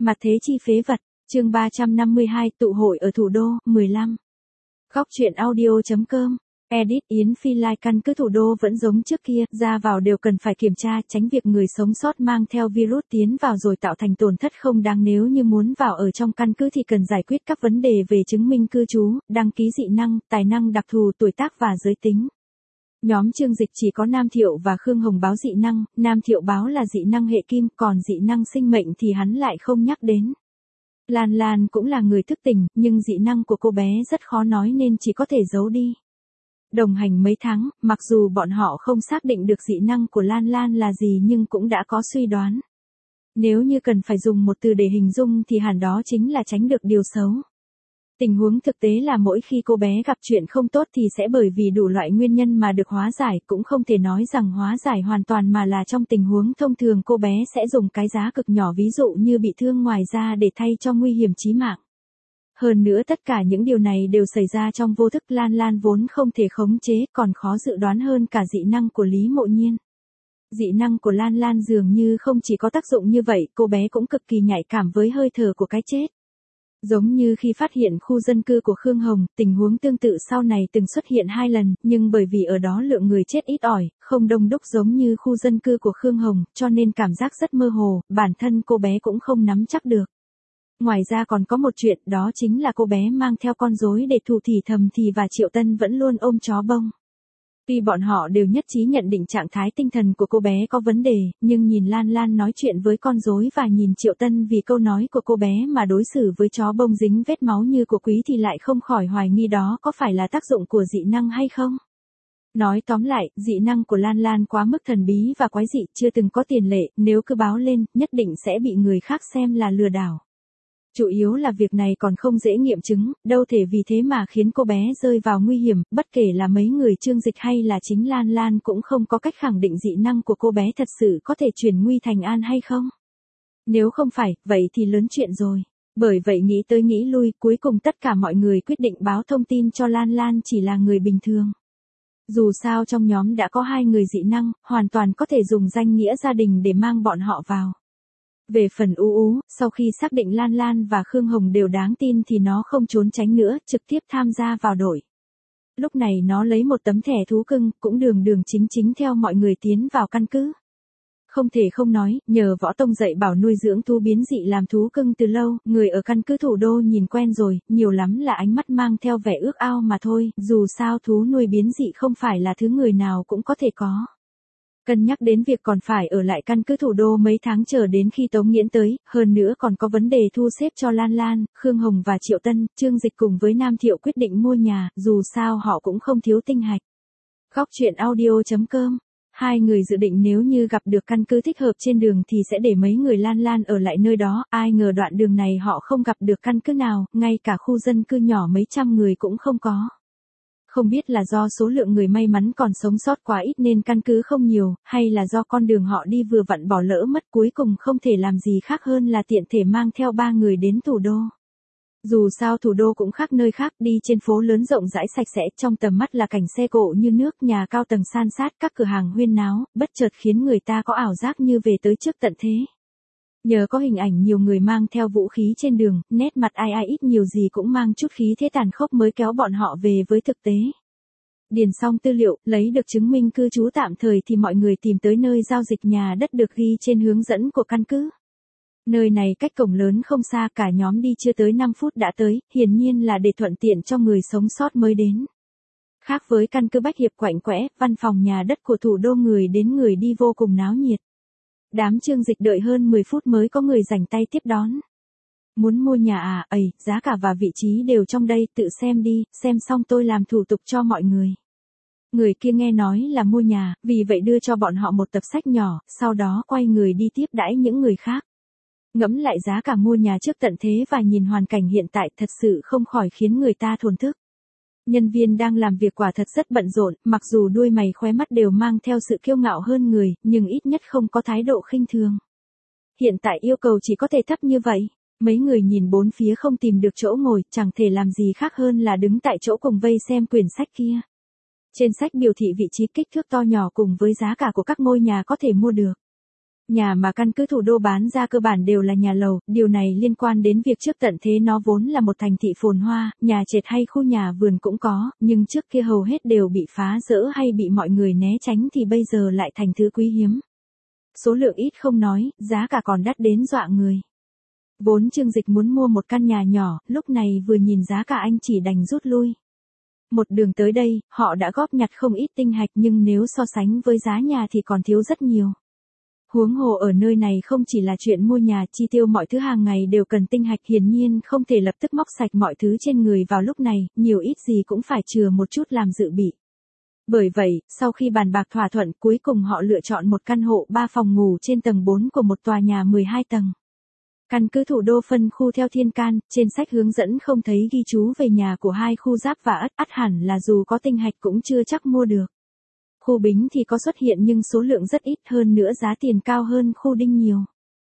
Mặt thế chi phế vật, chương 352 tụ hội ở thủ đô, 15. Góc truyện audio.com, edit Yến Phi Lai căn cứ thủ đô vẫn giống trước kia, ra vào đều cần phải kiểm tra, tránh việc người sống sót mang theo virus tiến vào rồi tạo thành tổn thất không đáng. Nếu như muốn vào ở trong căn cứ thì cần giải quyết các vấn đề về chứng minh cư trú, đăng ký dị năng, tài năng đặc thù, tuổi tác và giới tính. Nhóm Trương Dịch chỉ có Nam Thiệu và Khương Hồng báo dị năng, Nam Thiệu báo là dị năng hệ kim, còn dị năng sinh mệnh thì hắn lại không nhắc đến. Lan Lan cũng là người thức tỉnh, nhưng dị năng của cô bé rất khó nói nên chỉ có thể giấu đi. Đồng hành mấy tháng, mặc dù bọn họ không xác định được dị năng của Lan Lan là gì nhưng cũng đã có suy đoán. Nếu như cần phải dùng một từ để hình dung thì hẳn đó chính là tránh được điều xấu. Tình huống thực tế là mỗi khi cô bé gặp chuyện không tốt thì sẽ bởi vì đủ loại nguyên nhân mà được hóa giải, cũng không thể nói rằng hóa giải hoàn toàn mà là trong tình huống thông thường cô bé sẽ dùng cái giá cực nhỏ ví dụ như bị thương ngoài da để thay cho nguy hiểm chí mạng. Hơn nữa tất cả những điều này đều xảy ra trong vô thức. Lan Lan vốn không thể khống chế, còn khó dự đoán hơn cả dị năng của Lý Mộ Nhiên. Dị năng của Lan Lan dường như không chỉ có tác dụng như vậy, cô bé cũng cực kỳ nhạy cảm với hơi thở của cái chết. Giống như khi phát hiện khu dân cư của Khương Hồng, tình huống tương tự sau này từng xuất hiện 2 lần, nhưng bởi vì ở đó lượng người chết ít ỏi, không đông đúc giống như khu dân cư của Khương Hồng, cho nên cảm giác rất mơ hồ, bản thân cô bé cũng không nắm chắc được. Ngoài ra còn có một chuyện, đó chính là cô bé mang theo con rối để thủ thì thầm thì và Triệu Tân vẫn luôn ôm chó bông. Tuy bọn họ đều nhất trí nhận định trạng thái tinh thần của cô bé có vấn đề, nhưng nhìn Lan Lan nói chuyện với con rối và nhìn Triệu Tân vì câu nói của cô bé mà đối xử với chó bông dính vết máu như của Quý thì lại không khỏi hoài nghi đó có phải là tác dụng của dị năng hay không. Nói tóm lại, dị năng của Lan Lan quá mức thần bí và quái dị, chưa từng có tiền lệ, nếu cứ báo lên, nhất định sẽ bị người khác xem là lừa đảo. Chủ yếu là việc này còn không dễ nghiệm chứng, đâu thể vì thế mà khiến cô bé rơi vào nguy hiểm, bất kể là mấy người Trương Dịch hay là chính Lan Lan cũng không có cách khẳng định dị năng của cô bé thật sự có thể chuyển nguy thành an hay không. Nếu không phải, vậy thì lớn chuyện rồi. Bởi vậy nghĩ tới nghĩ lui, cuối cùng tất cả mọi người quyết định báo thông tin cho Lan Lan chỉ là người bình thường. Dù sao trong nhóm đã có 2 người dị năng, hoàn toàn có thể dùng danh nghĩa gia đình để mang bọn họ vào. Về phần Ú, sau khi xác định Lan Lan và Khương Hồng đều đáng tin thì nó không trốn tránh nữa, trực tiếp tham gia vào đội. Lúc này nó lấy một tấm thẻ thú cưng, cũng đường chính theo mọi người tiến vào căn cứ. Không thể không nói, nhờ Võ Tông dạy bảo nuôi dưỡng thú biến dị làm thú cưng từ lâu, người ở căn cứ thủ đô nhìn quen rồi, nhiều lắm là ánh mắt mang theo vẻ ước ao mà thôi, dù sao thú nuôi biến dị không phải là thứ người nào cũng có thể có. Cân nhắc đến việc còn phải ở lại căn cứ thủ đô mấy tháng chờ đến khi Tống Nghiễn tới, hơn nữa còn có vấn đề thu xếp cho Lan Lan, Khương Hồng và Triệu Tân, Trương Dịch cùng với Nam Thiệu quyết định mua nhà, dù sao họ cũng không thiếu tinh hạch. Góc truyện audio.com, 2 người dự định nếu như gặp được căn cứ thích hợp trên đường thì sẽ để mấy người Lan Lan ở lại nơi đó, ai ngờ đoạn đường này họ không gặp được căn cứ nào, ngay cả khu dân cư nhỏ mấy trăm người cũng không có. Không biết là do số lượng người may mắn còn sống sót quá ít nên căn cứ không nhiều, hay là do con đường họ đi vừa vặn bỏ lỡ mất, cuối cùng không thể làm gì khác hơn là tiện thể mang theo 3 người đến thủ đô. Dù sao thủ đô cũng khác nơi khác, đi trên phố lớn rộng rãi sạch sẽ, trong tầm mắt là cảnh xe cộ như nước, nhà cao tầng san sát, các cửa hàng huyên náo, bất chợt khiến người ta có ảo giác như về tới trước tận thế. Nhờ có hình ảnh nhiều người mang theo vũ khí trên đường, nét mặt ai ít nhiều gì cũng mang chút khí thế tàn khốc mới kéo bọn họ về với thực tế. Điền xong tư liệu, lấy được chứng minh cư trú tạm thời thì mọi người tìm tới nơi giao dịch nhà đất được ghi trên hướng dẫn của căn cứ. Nơi này cách cổng lớn không xa, cả nhóm đi chưa tới 5 phút đã tới, hiển nhiên là để thuận tiện cho người sống sót mới đến. Khác với căn cứ Bách Hiệp quạnh quẽ, văn phòng nhà đất của thủ đô người đến người đi vô cùng náo nhiệt. Đám Trương Dịch đợi hơn 10 phút mới có người rảnh tay tiếp đón. Muốn mua nhà à, giá cả và vị trí đều trong đây, tự xem đi, xem xong tôi làm thủ tục cho mọi người. Người kia nghe nói là mua nhà, vì vậy đưa cho bọn họ một tập sách nhỏ, sau đó quay người đi tiếp đãi những người khác. Ngẫm lại giá cả mua nhà trước tận thế và nhìn hoàn cảnh hiện tại thật sự không khỏi khiến người ta thổn thức. Nhân viên đang làm việc quả thật rất bận rộn, mặc dù đuôi mày khóe mắt đều mang theo sự kiêu ngạo hơn người, nhưng ít nhất không có thái độ khinh thường. Hiện tại yêu cầu chỉ có thể thấp như vậy. Mấy người nhìn bốn phía không tìm được chỗ ngồi, chẳng thể làm gì khác hơn là đứng tại chỗ cùng vây xem quyển sách kia. Trên sách biểu thị vị trí kích thước to nhỏ cùng với giá cả của các ngôi nhà có thể mua được. Nhà mà căn cứ thủ đô bán ra cơ bản đều là nhà lầu, điều này liên quan đến việc trước tận thế nó vốn là một thành thị phồn hoa, nhà trệt hay khu nhà vườn cũng có, nhưng trước kia hầu hết đều bị phá rỡ hay bị mọi người né tránh thì bây giờ lại thành thứ quý hiếm. Số lượng ít không nói, giá cả còn đắt đến dọa người. Vốn Trương Dịch muốn mua một căn nhà nhỏ, lúc này vừa nhìn giá cả anh chỉ đành rút lui. Một đường tới đây, họ đã góp nhặt không ít tinh hạch nhưng nếu so sánh với giá nhà thì còn thiếu rất nhiều. Huống hồ ở nơi này không chỉ là chuyện mua nhà, chi tiêu mọi thứ hàng ngày đều cần tinh hạch, hiển nhiên không thể lập tức móc sạch mọi thứ trên người vào lúc này, nhiều ít gì cũng phải chừa một chút làm dự bị. Bởi vậy, sau khi bàn bạc thỏa thuận, cuối cùng họ lựa chọn một căn hộ 3 phòng ngủ trên tầng 4 của một tòa nhà 12 tầng. Căn cứ thủ đô phân khu theo thiên can, trên sách hướng dẫn không thấy ghi chú về nhà của hai khu giáp và ắt hẳn là dù có tinh hạch cũng chưa chắc mua được. Khu Bính thì có xuất hiện nhưng số lượng rất ít, hơn nữa giá tiền cao hơn khu Đinh nhiều.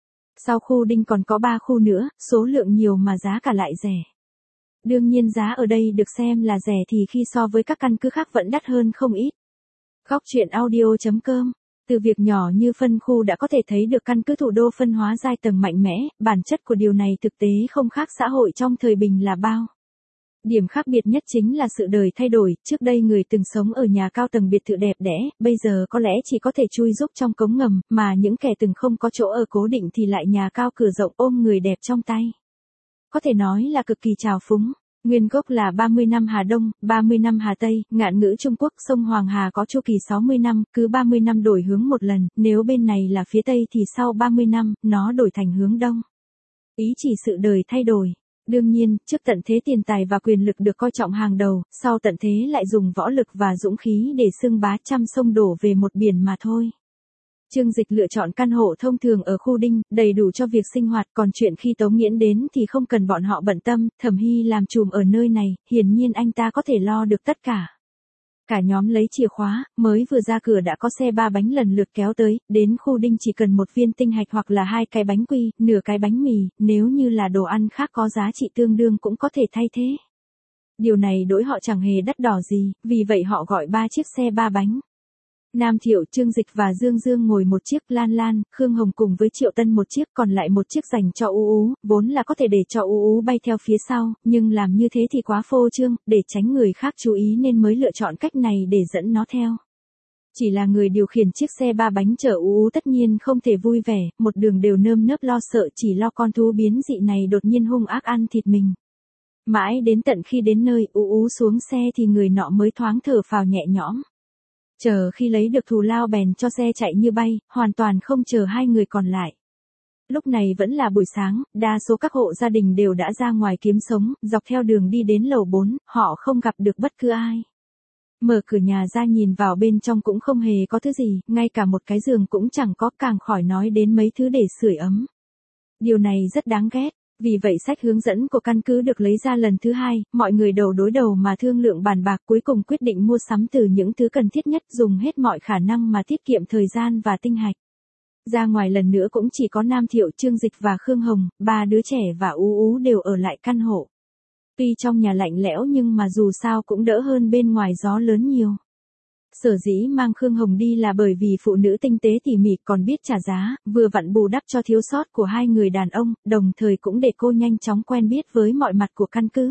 Sau khu Đinh còn có 3 khu nữa, số lượng nhiều mà giá cả lại rẻ. Đương nhiên giá ở đây được xem là rẻ thì khi so với các căn cứ khác vẫn đắt hơn không ít. Góc truyện audio.com. Từ việc nhỏ như phân khu đã có thể thấy được căn cứ thủ đô phân hóa giai tầng mạnh mẽ, bản chất của điều này thực tế không khác xã hội trong thời bình là bao. Điểm khác biệt nhất chính là sự đời thay đổi, trước đây người từng sống ở nhà cao tầng biệt thự đẹp đẽ, bây giờ có lẽ chỉ có thể chui rúc trong cống ngầm, mà những kẻ từng không có chỗ ở cố định thì lại nhà cao cửa rộng ôm người đẹp trong tay. Có thể nói là cực kỳ trào phúng. Nguyên gốc là 30 năm Hà Đông, 30 năm Hà Tây, ngạn ngữ Trung Quốc, sông Hoàng Hà có chu kỳ 60 năm, cứ 30 năm đổi hướng một lần, nếu bên này là phía Tây thì sau 30 năm, nó đổi thành hướng Đông. Ý chỉ sự đời thay đổi. Đương nhiên, trước tận thế tiền tài và quyền lực được coi trọng hàng đầu, sau tận thế lại dùng võ lực và dũng khí để xưng bá trăm sông đổ về một biển mà thôi. Trương Dịch lựa chọn căn hộ thông thường ở khu Đinh, đầy đủ cho việc sinh hoạt, còn chuyện khi Tống Nghiễn đến thì không cần bọn họ bận tâm, Thẩm Hy làm trùm ở nơi này, hiển nhiên anh ta có thể lo được tất cả. Cả nhóm lấy chìa khóa, mới vừa ra cửa đã có xe 3 bánh lần lượt kéo tới, đến khu Đinh chỉ cần một viên tinh hạch hoặc là 2 cái bánh quy, nửa cái bánh mì, nếu như là đồ ăn khác có giá trị tương đương cũng có thể thay thế. Điều này đối họ chẳng hề đắt đỏ gì, vì vậy họ gọi 3 chiếc xe 3 bánh. Nam Thiệu, Trương Dịch và Dương Dương ngồi một chiếc, Lan Lan, Khương Hồng cùng với Triệu Tân một chiếc, còn lại một chiếc dành cho Ú Ú, vốn là có thể để cho Ú Ú bay theo phía sau, nhưng làm như thế thì quá phô trương, để tránh người khác chú ý nên mới lựa chọn cách này để dẫn nó theo. Chỉ là người điều khiển chiếc xe 3 bánh chở Ú Ú tất nhiên không thể vui vẻ, một đường đều nơm nớp lo sợ chỉ lo con thú biến dị này đột nhiên hung ác ăn thịt mình. Mãi đến tận khi đến nơi Ú Ú xuống xe thì người nọ mới thoáng thở phào nhẹ nhõm. Chờ khi lấy được thù lao bèn cho xe chạy như bay, hoàn toàn không chờ hai người còn lại. Lúc này vẫn là buổi sáng, đa số các hộ gia đình đều đã ra ngoài kiếm sống, dọc theo đường đi đến lầu 4, họ không gặp được bất cứ ai. Mở cửa nhà ra nhìn vào bên trong cũng không hề có thứ gì, ngay cả một cái giường cũng chẳng có, càng khỏi nói đến mấy thứ để sưởi ấm. Điều này rất đáng ghét. Vì vậy sách hướng dẫn của căn cứ được lấy ra lần thứ 2, mọi người đầu đối đầu mà thương lượng bàn bạc cuối cùng quyết định mua sắm từ những thứ cần thiết nhất, dùng hết mọi khả năng mà tiết kiệm thời gian và tinh hạch. Ra ngoài lần nữa cũng chỉ có Nam Thiệu, Trương Dịch và Khương Hồng, 3 đứa trẻ và Ú Ú đều ở lại căn hộ. Tuy trong nhà lạnh lẽo nhưng mà dù sao cũng đỡ hơn bên ngoài gió lớn nhiều. Sở dĩ mang Khương Hồng đi là bởi vì phụ nữ tinh tế tỉ mỉ còn biết trả giá, vừa vặn bù đắp cho thiếu sót của hai người đàn ông, đồng thời cũng để cô nhanh chóng quen biết với mọi mặt của căn cứ.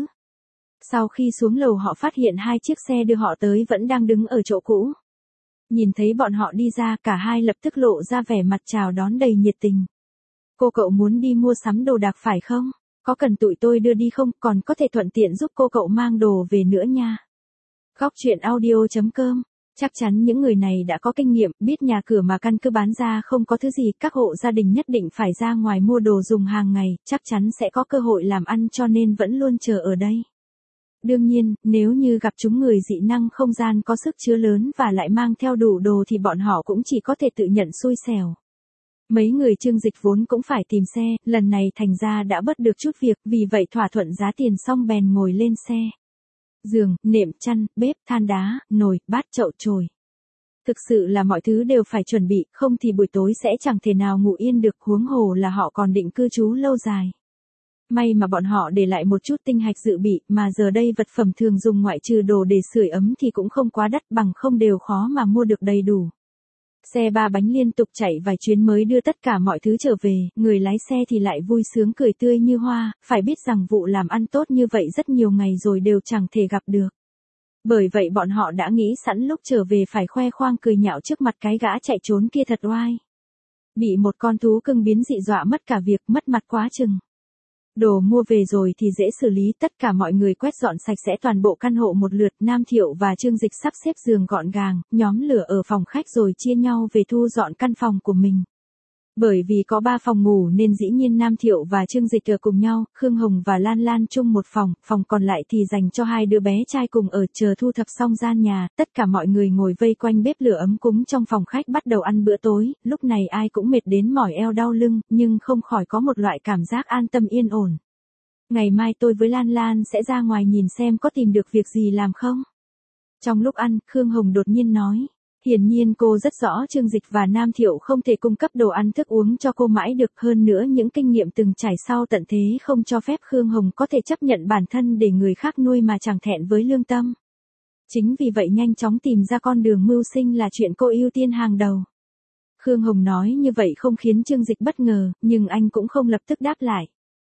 Sau khi xuống lầu họ phát hiện 2 chiếc xe đưa họ tới vẫn đang đứng ở chỗ cũ. Nhìn thấy bọn họ đi ra, cả hai lập tức lộ ra vẻ mặt chào đón đầy nhiệt tình. Cô cậu muốn đi mua sắm đồ đạc phải không? Có cần tụi tôi đưa đi không? Còn có thể thuận tiện giúp cô cậu mang đồ về nữa nha. Góc truyện audio.com. Chắc chắn những người này đã có kinh nghiệm, biết nhà cửa mà căn cứ bán ra không có thứ gì, các hộ gia đình nhất định phải ra ngoài mua đồ dùng hàng ngày, chắc chắn sẽ có cơ hội làm ăn cho nên vẫn luôn chờ ở đây. Đương nhiên, nếu như gặp chúng người dị năng không gian có sức chứa lớn và lại mang theo đủ đồ thì bọn họ cũng chỉ có thể tự nhận xui xẻo. Mấy người Trương Dịch vốn cũng phải tìm xe, lần này thành ra đã bớt được chút việc, vì vậy thỏa thuận giá tiền xong bèn ngồi lên xe. Giường, nệm, chăn, bếp, than đá, nồi, bát, chậu chổi. Thực sự là mọi thứ đều phải chuẩn bị, không thì buổi tối sẽ chẳng thể nào ngủ yên được, huống hồ là họ còn định cư trú lâu dài. May mà bọn họ để lại một chút tinh hạch dự bị, mà giờ đây vật phẩm thường dùng ngoại trừ đồ để sưởi ấm thì cũng không quá đắt, bằng không đều khó mà mua được đầy đủ. Xe ba bánh liên tục chạy vài chuyến mới đưa tất cả mọi thứ trở về, người lái xe thì lại vui sướng cười tươi như hoa, phải biết rằng vụ làm ăn tốt như vậy rất nhiều ngày rồi đều chẳng thể gặp được. Bởi vậy bọn họ đã nghĩ sẵn lúc trở về phải khoe khoang cười nhạo trước mặt cái gã chạy trốn kia thật oai. Bị một con thú cưng biến dị dọa mất cả việc, mất mặt quá chừng. Đồ mua về rồi thì dễ xử lý, tất cả mọi người quét dọn sạch sẽ toàn bộ căn hộ một lượt, Nam Thiệu và Trương Dịch sắp xếp giường gọn gàng, nhóm lửa ở phòng khách rồi chia nhau về thu dọn căn phòng của mình. Bởi vì có 3 phòng ngủ nên dĩ nhiên Nam Thiệu và Trương Dịch ở cùng nhau, Khương Hồng và Lan Lan chung một phòng, phòng còn lại thì dành cho 2 đứa bé trai cùng ở. Chờ thu thập xong gian nhà, tất cả mọi người ngồi vây quanh bếp lửa ấm cúng trong phòng khách bắt đầu ăn bữa tối, lúc này ai cũng mệt đến mỏi eo đau lưng, nhưng không khỏi có một loại cảm giác an tâm yên ổn. Ngày mai tôi với Lan Lan sẽ ra ngoài nhìn xem có tìm được việc gì làm không? Trong lúc ăn, Khương Hồng đột nhiên nói. Hiển nhiên cô rất rõ Trương Dịch và Nam Thiệu không thể cung cấp đồ ăn thức uống cho cô mãi được, hơn nữa những kinh nghiệm từng trải sau tận thế không cho phép Khương Hồng có thể chấp nhận bản thân để người khác nuôi mà chẳng thẹn với lương tâm. Chính vì vậy nhanh chóng tìm ra con đường mưu sinh là chuyện cô ưu tiên hàng đầu. Khương Hồng nói như vậy không khiến Trương Dịch bất ngờ, nhưng anh cũng không lập tức đáp lại.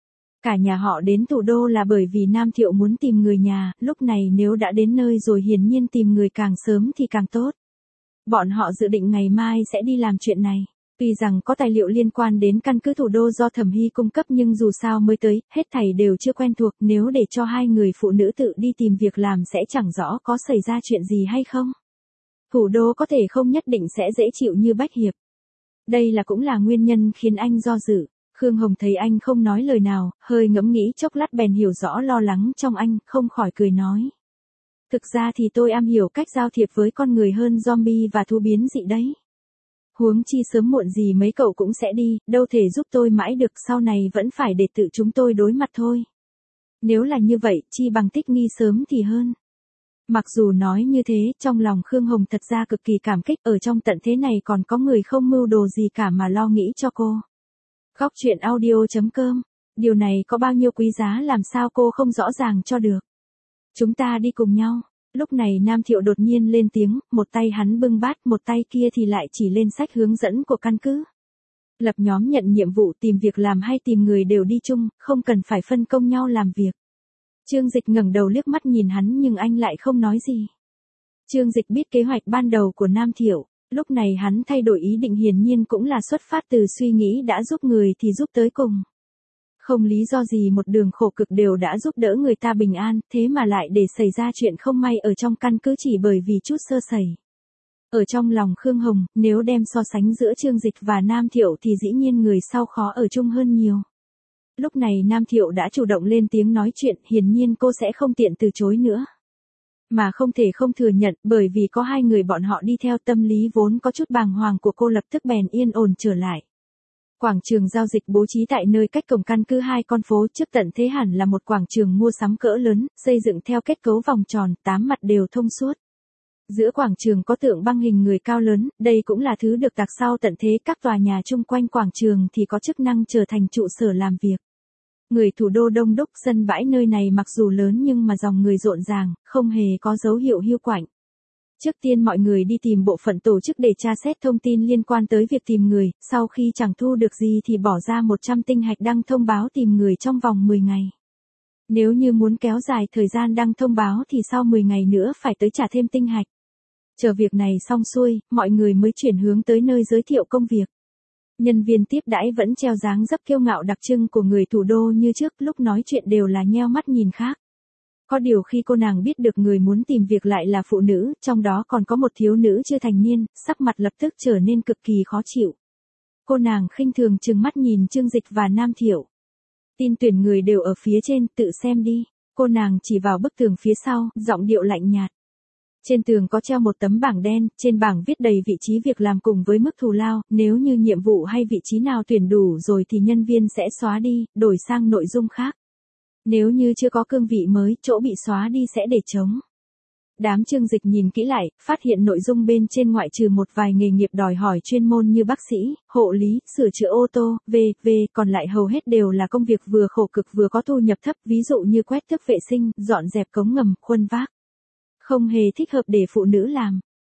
Cả nhà họ đến thủ đô là bởi vì Nam Thiệu muốn tìm người nhà, lúc này nếu đã đến nơi rồi hiển nhiên tìm người càng sớm thì càng tốt. Bọn họ dự định ngày mai sẽ đi làm chuyện này. Tuy rằng có tài liệu liên quan đến căn cứ thủ đô do Thẩm Hy cung cấp nhưng dù sao mới tới, hết thảy đều chưa quen thuộc, nếu để cho 2 người phụ nữ tự đi tìm việc làm sẽ chẳng rõ có xảy ra chuyện gì hay không. Thủ đô có thể không nhất định sẽ dễ chịu như Bách Hiệp. Đây cũng là nguyên nhân khiến anh do dự. Khương Hồng thấy anh không nói lời nào, hơi ngẫm nghĩ chốc lát bèn hiểu rõ lo lắng trong anh, không khỏi cười nói. Thực ra thì tôi am hiểu cách giao thiệp với con người hơn zombie và thú biến dị đấy. Huống chi sớm muộn gì mấy cậu cũng sẽ đi, đâu thể giúp tôi mãi được, sau này vẫn phải để tự chúng tôi đối mặt thôi. Nếu là như vậy, chi bằng thích nghi sớm thì hơn. Mặc dù nói như thế, trong lòng Khương Hồng thật ra cực kỳ cảm kích, ở trong tận thế này còn có người không mưu đồ gì cả mà lo nghĩ cho cô. Góc truyện audio.com. Điều này có bao nhiêu quý giá làm sao cô không rõ ràng cho được. Chúng ta đi cùng nhau. Lúc này Nam Thiệu đột nhiên lên tiếng, một tay hắn bưng bát, một tay kia thì lại chỉ lên sách hướng dẫn của căn cứ. Lập nhóm nhận nhiệm vụ tìm việc làm hay tìm người đều đi chung, không cần phải phân công nhau làm việc. Trương Dịch ngẩng đầu liếc mắt nhìn hắn nhưng anh lại không nói gì. Trương Dịch biết kế hoạch ban đầu của Nam Thiệu. Lúc này hắn thay đổi ý định hiển nhiên cũng là xuất phát từ suy nghĩ đã giúp người thì giúp tới cùng. Không lý do gì một đường khổ cực đều đã giúp đỡ người ta bình an, thế mà lại để xảy ra chuyện không may ở trong căn cứ chỉ bởi vì chút sơ sẩy. Ở trong lòng Khương Hồng, nếu đem so sánh giữa Trương Dịch và Nam Thiệu thì dĩ nhiên người sau khó ở chung hơn nhiều. Lúc này Nam Thiệu đã chủ động lên tiếng nói chuyện, hiển nhiên cô sẽ không tiện từ chối nữa. Mà không thể không thừa nhận, bởi vì có 2 người bọn họ đi theo, tâm lý vốn có chút bàng hoàng của cô lập tức bèn yên ổn trở lại. Quảng trường giao dịch bố trí tại nơi cách cổng căn cứ 2 con phố trước tận thế hẳn là một quảng trường mua sắm cỡ lớn, xây dựng theo kết cấu vòng tròn, 8 mặt đều thông suốt. Giữa quảng trường có tượng băng hình người cao lớn, đây cũng là thứ được tạc sau tận thế, các tòa nhà chung quanh quảng trường thì có chức năng trở thành trụ sở làm việc. Người thủ đô đông đúc, sân bãi nơi này mặc dù lớn nhưng mà dòng người rộn ràng, không hề có dấu hiệu hiu quạnh. Trước tiên mọi người đi tìm bộ phận tổ chức để tra xét thông tin liên quan tới việc tìm người, sau khi chẳng thu được gì thì bỏ ra 100 tinh hạch đăng thông báo tìm người trong vòng 10 ngày. Nếu như muốn kéo dài thời gian đăng thông báo thì sau 10 ngày nữa phải tới trả thêm tinh hạch. Chờ việc này xong xuôi, mọi người mới chuyển hướng tới nơi giới thiệu công việc. Nhân viên tiếp đãi vẫn treo dáng dấp kiêu ngạo đặc trưng của người thủ đô như trước, lúc nói chuyện đều là nheo mắt nhìn khác. Có điều khi cô nàng biết được người muốn tìm việc lại là phụ nữ, trong đó còn có một thiếu nữ chưa thành niên, sắc mặt lập tức trở nên cực kỳ khó chịu. Cô nàng khinh thường trừng mắt nhìn Trương Dịch và Nam Thiệu. Tin tuyển người đều ở phía trên, tự xem đi. Cô nàng chỉ vào bức tường phía sau, giọng điệu lạnh nhạt. Trên tường có treo một tấm bảng đen, trên bảng viết đầy vị trí việc làm cùng với mức thù lao, nếu như nhiệm vụ hay vị trí nào tuyển đủ rồi thì nhân viên sẽ xóa đi, đổi sang nội dung khác. Nếu như chưa có cương vị mới, chỗ bị xóa đi sẽ để trống. Đám Trương Dịch nhìn kỹ lại, phát hiện nội dung bên trên ngoại trừ một vài nghề nghiệp đòi hỏi chuyên môn như bác sĩ, hộ lý, sửa chữa ô tô, v.v. còn lại hầu hết đều là công việc vừa khổ cực vừa có thu nhập thấp, ví dụ như quét tước vệ sinh, dọn dẹp cống ngầm, khuân vác. Không hề thích hợp để phụ nữ làm.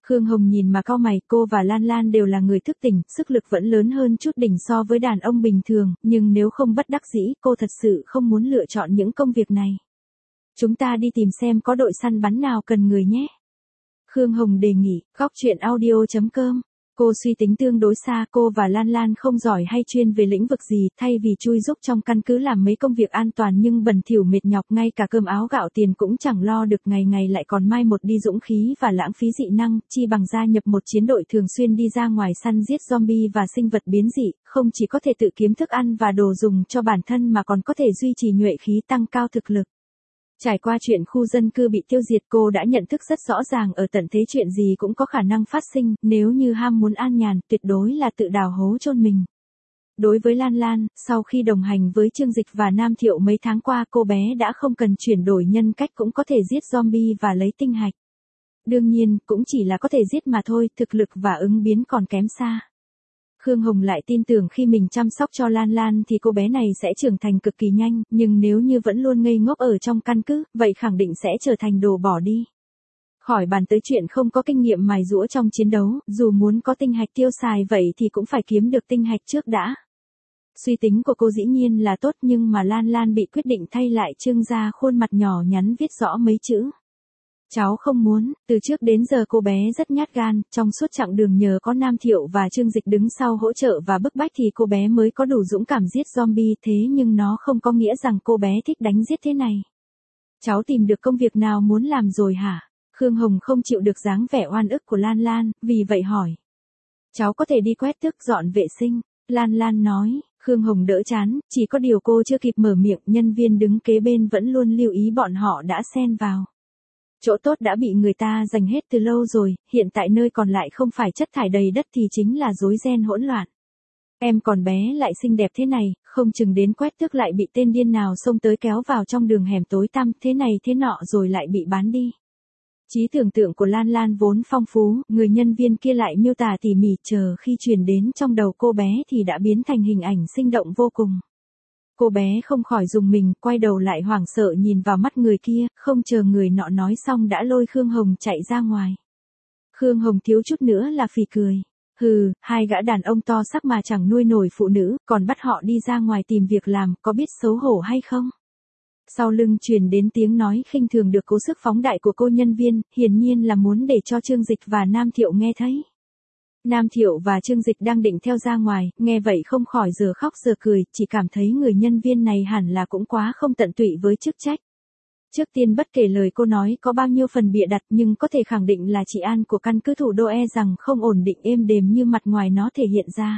Khương Hồng nhìn mà cau mày, cô và Lan Lan đều là người thức tỉnh, sức lực vẫn lớn hơn chút đỉnh so với đàn ông bình thường, nhưng nếu không bất đắc dĩ, cô thật sự không muốn lựa chọn những công việc này. Chúng ta đi tìm xem có đội săn bắn nào cần người nhé. Khương Hồng đề nghị, góc chuyện audio.com. Cô suy tính tương đối xa, cô và Lan Lan không giỏi hay chuyên về lĩnh vực gì, thay vì chui rúc trong căn cứ làm mấy công việc an toàn nhưng bẩn thỉu mệt nhọc, ngay cả cơm áo gạo tiền cũng chẳng lo được, ngày ngày lại còn mai một đi dũng khí và lãng phí dị năng, chi bằng gia nhập một chiến đội thường xuyên đi ra ngoài săn giết zombie và sinh vật biến dị, không chỉ có thể tự kiếm thức ăn và đồ dùng cho bản thân mà còn có thể duy trì nhuệ khí, tăng cao thực lực. Trải qua chuyện khu dân cư bị tiêu diệt, cô đã nhận thức rất rõ ràng ở tận thế chuyện gì cũng có khả năng phát sinh, nếu như ham muốn an nhàn, tuyệt đối là tự đào hố chôn mình. Đối với Lan Lan, sau khi đồng hành với Trương Dịch và Nam Thiệu mấy tháng qua, cô bé đã không cần chuyển đổi nhân cách cũng có thể giết zombie và lấy tinh hạch. Đương nhiên, cũng chỉ là có thể giết mà thôi, thực lực và ứng biến còn kém xa. Khương Hồng lại tin tưởng khi mình chăm sóc cho Lan Lan thì cô bé này sẽ trưởng thành cực kỳ nhanh, nhưng nếu như vẫn luôn ngây ngốc ở trong căn cứ, vậy khẳng định sẽ trở thành đồ bỏ đi. Khỏi bàn tới chuyện không có kinh nghiệm mài giũa trong chiến đấu, dù muốn có tinh hạch tiêu xài vậy thì cũng phải kiếm được tinh hạch trước đã. Suy tính của cô dĩ nhiên là tốt, nhưng mà Lan Lan bị quyết định thay lại trương ra khuôn mặt nhỏ nhắn viết rõ mấy chữ. Cháu không muốn. Từ trước đến giờ cô bé rất nhát gan, trong suốt chặng đường nhờ có Nam Thiệu và Trương Dịch đứng sau hỗ trợ và bức bách thì cô bé mới có đủ dũng cảm giết zombie, thế nhưng nó không có nghĩa rằng cô bé thích đánh giết thế này. Cháu tìm được công việc nào muốn làm rồi hả? Khương Hồng không chịu được dáng vẻ oan ức của Lan Lan, vì vậy hỏi. Cháu có thể đi quét tước dọn vệ sinh. Lan Lan nói. Khương Hồng đỡ chán, chỉ có điều cô chưa kịp mở miệng, nhân viên đứng kế bên vẫn luôn lưu ý bọn họ đã xen vào. Chỗ tốt đã bị người ta giành hết từ lâu rồi, hiện tại nơi còn lại không phải chất thải đầy đất thì chính là rối ren hỗn loạn. Em còn bé lại xinh đẹp thế này, không chừng đến quét tước lại bị tên điên nào xông tới kéo vào trong đường hẻm tối tăm thế này thế nọ rồi lại bị bán đi. Trí tưởng tượng của Lan Lan vốn phong phú, người nhân viên kia lại miêu tả tỉ mỉ, chờ khi truyền đến trong đầu cô bé thì đã biến thành hình ảnh sinh động vô cùng. Cô bé không khỏi rùng mình, quay đầu lại hoảng sợ nhìn vào mắt người kia, không chờ người nọ nói xong đã lôi Khương Hồng chạy ra ngoài. Khương Hồng thiếu chút nữa là phì cười. Hừ, hai gã đàn ông to xác mà chẳng nuôi nổi phụ nữ, còn bắt họ đi ra ngoài tìm việc làm, có biết xấu hổ hay không? Sau lưng truyền đến tiếng nói khinh thường được cố sức phóng đại của cô nhân viên, hiển nhiên là muốn để cho Trương Dịch và Nam Thiệu nghe thấy. Nam Thiệu và Trương Dịch đang định theo ra ngoài, nghe vậy không khỏi giờ khóc giờ cười, chỉ cảm thấy người nhân viên này hẳn là cũng quá không tận tụy với chức trách. Trước tiên bất kể lời cô nói có bao nhiêu phần bịa đặt, nhưng có thể khẳng định là trị an của căn cứ thủ đô rằng không ổn định êm đềm như mặt ngoài nó thể hiện ra.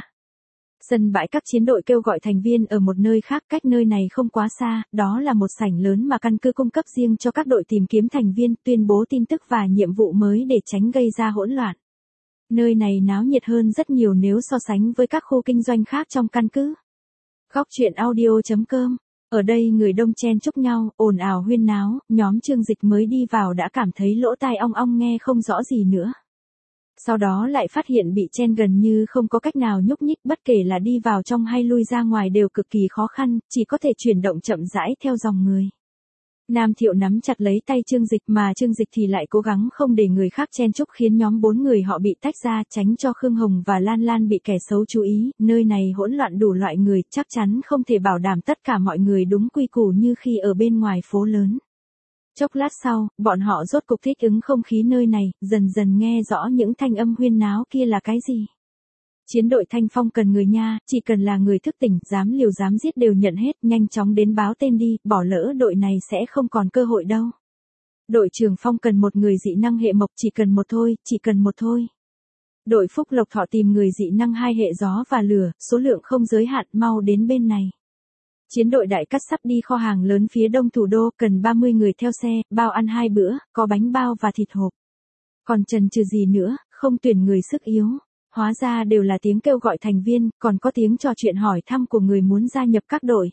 Sân bãi các chiến đội kêu gọi thành viên ở một nơi khác cách nơi này không quá xa, đó là một sảnh lớn mà căn cứ cung cấp riêng cho các đội tìm kiếm thành viên, tuyên bố tin tức và nhiệm vụ mới để tránh gây ra hỗn loạn. Nơi này náo nhiệt hơn rất nhiều nếu so sánh với các khu kinh doanh khác trong căn cứ. Góc chuyện audio.com. Ở đây người đông chen chúc nhau, ồn ào huyên náo, nhóm Trương Dịch mới đi vào đã cảm thấy lỗ tai ong ong nghe không rõ gì nữa. Sau đó lại phát hiện bị chen gần như không có cách nào nhúc nhích, bất kể là đi vào trong hay lui ra ngoài đều cực kỳ khó khăn, chỉ có thể chuyển động chậm rãi theo dòng người. Nam Thiệu nắm chặt lấy tay Trương Dịch mà Trương Dịch thì lại cố gắng không để người khác chen chúc, khiến nhóm 4 người họ bị tách ra, tránh cho Khương Hồng và Lan Lan bị kẻ xấu chú ý, nơi này hỗn loạn đủ loại người, chắc chắn không thể bảo đảm tất cả mọi người đúng quy củ như khi ở bên ngoài phố lớn. Chốc lát sau, bọn họ rốt cục thích ứng không khí nơi này, dần dần nghe rõ những thanh âm huyên náo kia là cái gì. Chiến đội Thanh Phong cần người nha, chỉ cần là người thức tỉnh, dám liều dám giết đều nhận hết, nhanh chóng đến báo tên đi, bỏ lỡ đội này sẽ không còn cơ hội đâu. Đội trưởng Phong cần một người dị năng hệ mộc, chỉ cần một thôi, chỉ cần một thôi. Đội Phúc Lộc Thọ tìm người dị năng 2 hệ gió và lửa, số lượng không giới hạn, mau đến bên này. Chiến đội Đại Cát sắp đi kho hàng lớn phía đông thủ đô, cần 30 người theo xe, bao ăn 2 bữa, có bánh bao và thịt hộp. Còn chần chừ gì nữa, không tuyển người sức yếu. Hóa ra đều là tiếng kêu gọi thành viên, còn có tiếng trò chuyện hỏi thăm của người muốn gia nhập các đội.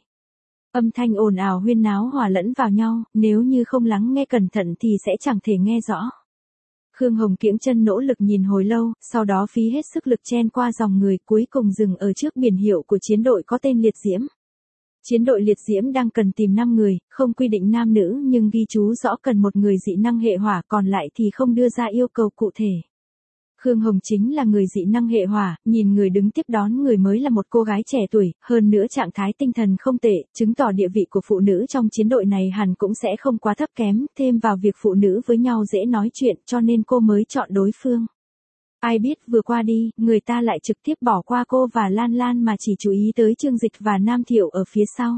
Âm thanh ồn ào huyên náo hòa lẫn vào nhau, nếu như không lắng nghe cẩn thận thì sẽ chẳng thể nghe rõ. Khương Hồng kiễng chân nỗ lực nhìn hồi lâu, sau đó phí hết sức lực chen qua dòng người, cuối cùng dừng ở trước biển hiệu của chiến đội có tên Liệt Diễm. Chiến đội Liệt Diễm đang cần tìm 5 người, không quy định nam nữ nhưng ghi chú rõ cần một người dị năng hệ hỏa, còn lại thì không đưa ra yêu cầu cụ thể. Khương Hồng chính là người dị năng hệ hỏa, nhìn người đứng tiếp đón người mới là một cô gái trẻ tuổi, hơn nữa trạng thái tinh thần không tệ, chứng tỏ địa vị của phụ nữ trong chiến đội này hẳn cũng sẽ không quá thấp kém, thêm vào việc phụ nữ với nhau dễ nói chuyện cho nên cô mới chọn đối phương. Ai biết vừa qua đi, người ta lại trực tiếp bỏ qua cô và Lan Lan mà chỉ chú ý tới Trương Dịch và Nam Thiệu ở phía sau.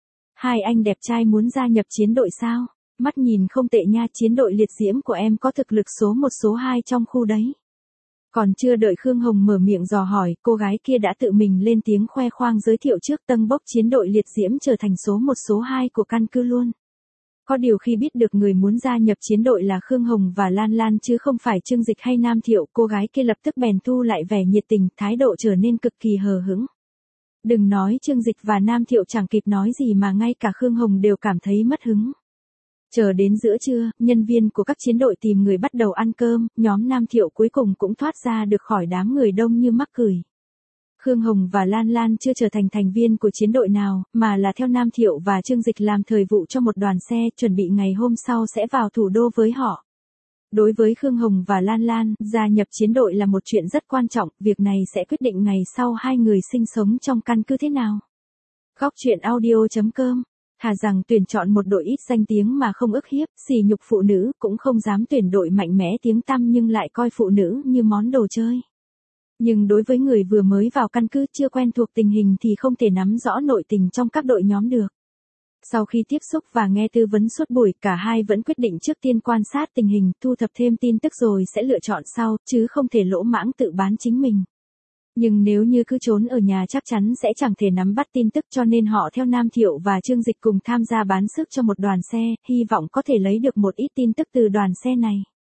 Hai anh đẹp trai muốn gia nhập chiến đội sao? Mắt nhìn không tệ nha, chiến đội liệt diễm của em có thực lực số 1 số 2 trong khu đấy. Còn chưa đợi Khương Hồng mở miệng dò hỏi, cô gái kia đã tự mình lên tiếng khoe khoang giới thiệu trước tâng bốc chiến đội liệt diễm trở thành số 1 số 2 của căn cứ luôn. Có điều khi biết được người muốn gia nhập chiến đội là Khương Hồng và Lan Lan chứ không phải Trương Dịch hay Nam Thiệu, cô gái kia lập tức bèn thu lại vẻ nhiệt tình, thái độ trở nên cực kỳ hờ hững. Đừng nói Trương Dịch và Nam Thiệu chẳng kịp nói gì mà ngay cả Khương Hồng đều cảm thấy mất hứng. Chờ đến giữa trưa, nhân viên của các chiến đội tìm người bắt đầu ăn cơm, nhóm Nam Thiệu cuối cùng cũng thoát ra được khỏi đám người đông như mắc cười. Khương Hồng và Lan Lan chưa trở thành thành viên của chiến đội nào, mà là theo Nam Thiệu và Trương Dịch làm thời vụ cho một đoàn xe, chuẩn bị ngày hôm sau sẽ vào thủ đô với họ. Đối với Khương Hồng và Lan Lan, gia nhập chiến đội là một chuyện rất quan trọng, việc này sẽ quyết định ngày sau hai người sinh sống trong căn cứ thế nào. Góc truyện audio.com. Thà rằng tuyển chọn một đội ít danh tiếng mà không ức hiếp, sỉ nhục phụ nữ, cũng không dám tuyển đội mạnh mẽ tiếng tăm nhưng lại coi phụ nữ như món đồ chơi. Nhưng đối với người vừa mới vào căn cứ chưa quen thuộc tình hình thì không thể nắm rõ nội tình trong các đội nhóm được. Sau khi tiếp xúc và nghe tư vấn suốt buổi, cả hai vẫn quyết định trước tiên quan sát tình hình, thu thập thêm tin tức rồi sẽ lựa chọn sau, chứ không thể lỗ mãng tự bán chính mình. Nhưng nếu như cứ trốn ở nhà chắc chắn sẽ chẳng thể nắm bắt tin tức, cho nên họ theo Nam Thiệu và Trương Dịch cùng tham gia bán sức cho một đoàn xe, hy vọng có thể lấy được một ít tin tức từ đoàn xe này.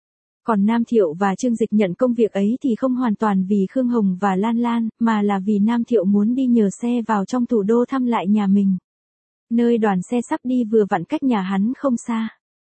Còn Nam Thiệu và Trương Dịch nhận công việc ấy thì không hoàn toàn vì Khương Hồng và Lan Lan, mà là vì Nam Thiệu muốn đi nhờ xe vào trong thủ đô thăm lại nhà mình. Nơi đoàn xe sắp đi vừa vặn cách nhà hắn không xa.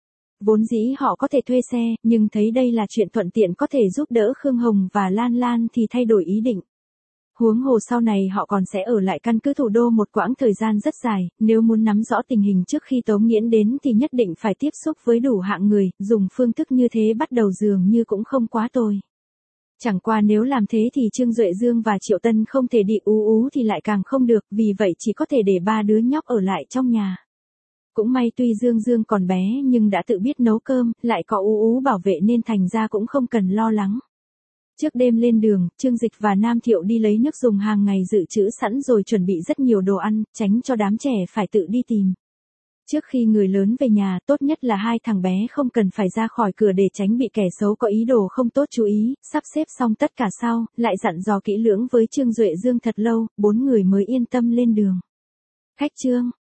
Vốn dĩ họ có thể thuê xe, nhưng thấy đây là chuyện thuận tiện có thể giúp đỡ Khương Hồng và Lan Lan thì thay đổi ý định. Huống hồ sau này họ còn sẽ ở lại căn cứ thủ đô một quãng thời gian rất dài, nếu muốn nắm rõ tình hình trước khi Tống Nghiễn đến thì nhất định phải tiếp xúc với đủ hạng người, dùng phương thức như thế bắt đầu dường như cũng không quá tồi. Chẳng qua nếu làm thế thì Trương Duệ Dương và Triệu Tân không thể đi ú thì lại càng không được, vì vậy chỉ có thể để ba đứa nhóc ở lại trong nhà. Cũng may tuy Dương còn bé nhưng đã tự biết nấu cơm, lại có ú bảo vệ nên thành ra cũng không cần lo lắng. Trước đêm lên đường, Trương Dịch và Nam Thiệu đi lấy nước dùng hàng ngày dự trữ sẵn rồi chuẩn bị rất nhiều đồ ăn, tránh cho đám trẻ phải tự đi tìm. Trước khi người lớn về nhà, tốt nhất là hai thằng bé không cần phải ra khỏi cửa để tránh bị kẻ xấu có ý đồ không tốt chú ý, sắp xếp xong tất cả sau, lại dặn dò kỹ lưỡng với Trương Duệ Dương thật lâu, bốn người mới yên tâm lên đường. Khách Trương,